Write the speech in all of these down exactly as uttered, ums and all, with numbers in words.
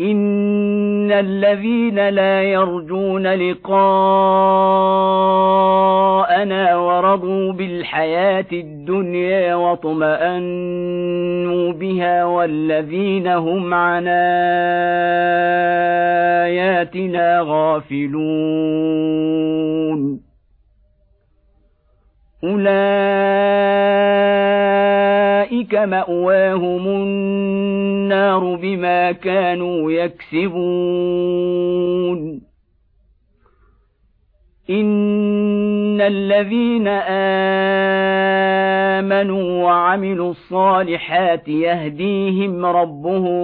إن الذين لا يرجون لقاءنا ورضوا بالحياة الدنيا واطمأنوا بها والذين هم عن آياتنا غافلون أولئك مأواهم النار بما كانوا يكسبون إن الذين آمنوا وعملوا الصالحات يهديهم ربهم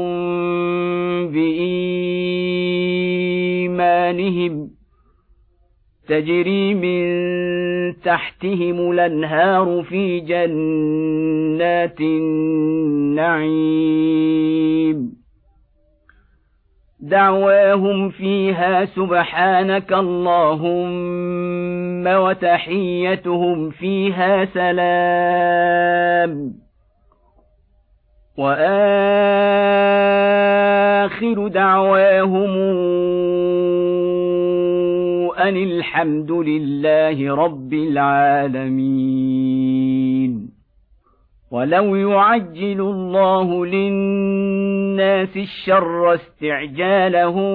بإيمانهم تجري من تحتهم الأنهار في جنات النعيم دعواهم فيها سبحانك اللهم وتحيتهم فيها سلام وآخر دعواهم أن الحمد لله رب العالمين ولو يعجل الله للناس الشر استعجالهم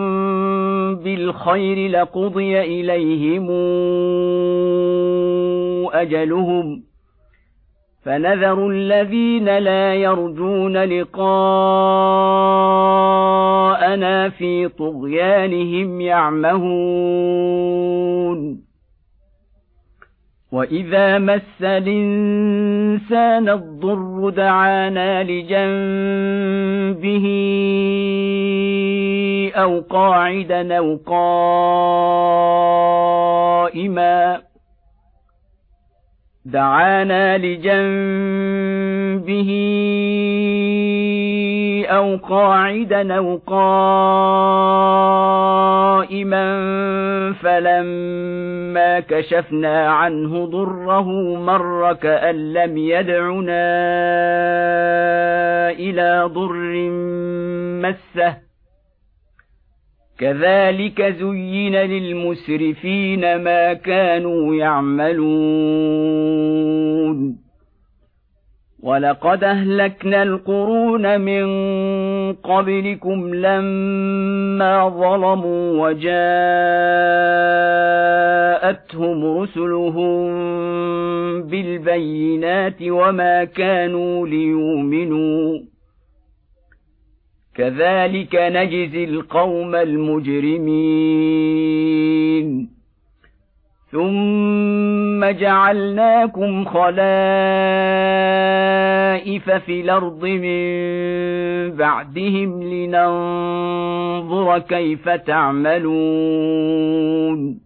بالخير لقضي إليهم أجلهم فنذر الذين لا يرجون لقاءنا في طغيانهم يعمهون وإذا مس الإنسان الضر دعانا لجنبه أو قاعدا أو قائما دعانا لجنبه أو قاعدا أو قائما فلما كشفنا عنه ضره مر كأن لم يدعنا إلى ضر مسه كذلك زين للمسرفين ما كانوا يعملون ولقد أهلكنا القرون من قبلكم لما ظلموا وجاءتهم رسلهم بالبينات وما كانوا ليؤمنوا كذلك نجزي القوم المجرمين ثم جعلناكم خلائف في الأرض من بعدهم لننظر كيف تعملون